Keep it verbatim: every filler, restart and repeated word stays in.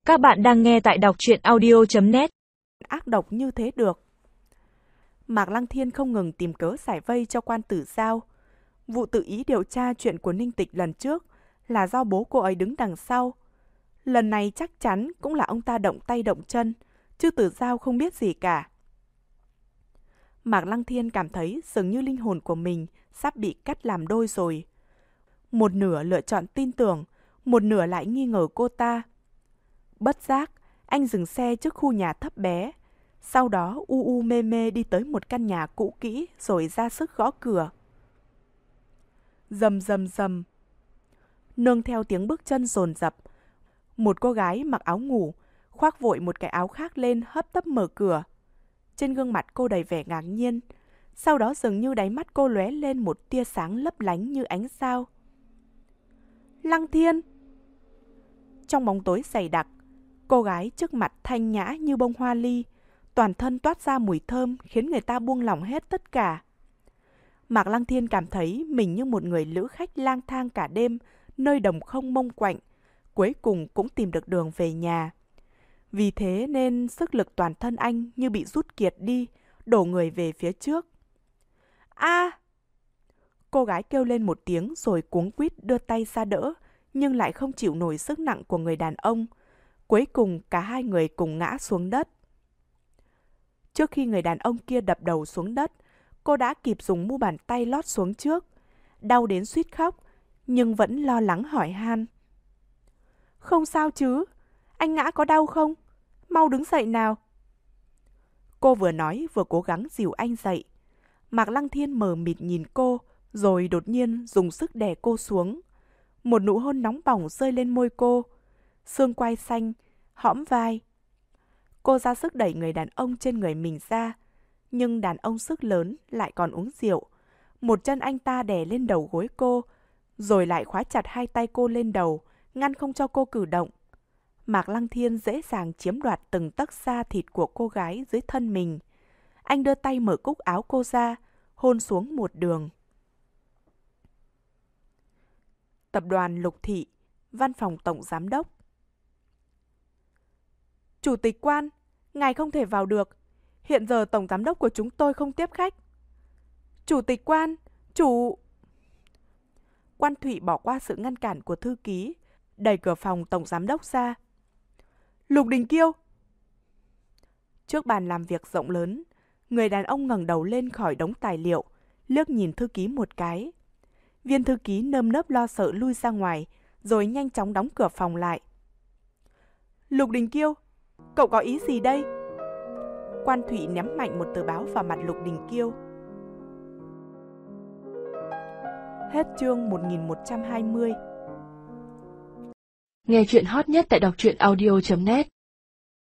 Các bạn đang nghe tại đọc truyện audio chấm net. Ác độc như thế được. Mạc Lăng Thiên không ngừng tìm cớ giải vây cho quan tử Giao. Vụ tự ý điều tra chuyện của Ninh Tịch lần trước là do bố cô ấy đứng đằng sau. Lần này chắc chắn cũng là ông ta động tay động chân, chứ Tử Giao không biết gì cả. Mạc Lăng Thiên cảm thấy dường như linh hồn của mình sắp bị cắt làm đôi rồi. Một nửa lựa chọn tin tưởng, một nửa lại nghi ngờ cô ta. Bất giác, anh dừng xe trước khu nhà thấp bé. Sau đó u u mê mê đi tới một căn nhà cũ kỹ rồi ra sức gõ cửa. Rầm rầm rầm. Nương theo tiếng bước chân dồn dập, một cô gái mặc áo ngủ, khoác vội một cái áo khác lên hấp tấp mở cửa. Trên gương mặt cô đầy vẻ ngạc nhiên, sau đó dường như đáy mắt cô lóe lên một tia sáng lấp lánh như ánh sao. Lăng Thiên! Trong bóng tối dày đặc, cô gái trước mặt thanh nhã như bông hoa ly, toàn thân toát ra mùi thơm khiến người ta buông lỏng hết tất cả. Mạc Lăng Thiên cảm thấy mình như một người lữ khách lang thang cả đêm, nơi đồng không mông quạnh, cuối cùng cũng tìm được đường về nhà. Vì thế nên sức lực toàn thân anh như bị rút kiệt đi, đổ người về phía trước. A! Cô gái kêu lên một tiếng rồi cuống quýt đưa tay ra đỡ, nhưng lại không chịu nổi sức nặng của người đàn ông. Cuối cùng cả hai người cùng ngã xuống đất. Trước khi người đàn ông kia đập đầu xuống đất, cô đã kịp dùng mu bàn tay lót xuống trước. Đau đến suýt khóc, nhưng vẫn lo lắng hỏi han. Không sao chứ? Anh ngã có đau không? Mau đứng dậy nào. Cô vừa nói vừa cố gắng dìu anh dậy. Mạc Lăng Thiên mờ mịt nhìn cô, rồi đột nhiên dùng sức đè cô xuống. Một nụ hôn nóng bỏng rơi lên môi cô. Xương quai xanh, hõm vai. Cô ra sức đẩy người đàn ông trên người mình ra, nhưng đàn ông sức lớn lại còn uống rượu. Một chân anh ta đè lên đầu gối cô, rồi lại khóa chặt hai tay cô lên đầu, ngăn không cho cô cử động. Mạc Lăng Thiên dễ dàng chiếm đoạt từng tấc da thịt của cô gái dưới thân mình. Anh đưa tay mở cúc áo cô ra, hôn xuống một đường. Tập đoàn Lục Thị, Văn phòng Tổng Giám đốc. Chủ tịch Quan, ngài không thể vào được. Hiện giờ Tổng Giám đốc của chúng tôi không tiếp khách. Chủ tịch Quan, chủ... Quan Thụy bỏ qua sự ngăn cản của thư ký, đẩy cửa phòng Tổng Giám đốc ra. Lục Đình Kiêu! Trước bàn làm việc rộng lớn, người đàn ông ngẩng đầu lên khỏi đống tài liệu, liếc nhìn thư ký một cái. Viên thư ký nơm nớp lo sợ lui ra ngoài, rồi nhanh chóng đóng cửa phòng lại. Lục Đình Kiêu, cậu có ý gì đây? Quan Thụy ném mạnh một tờ báo vào mặt Lục Đình Kiêu. Hết chương một nghìn một trăm hai mươi. Nghe chuyện hot nhất tại đọc truyện audio chấm net.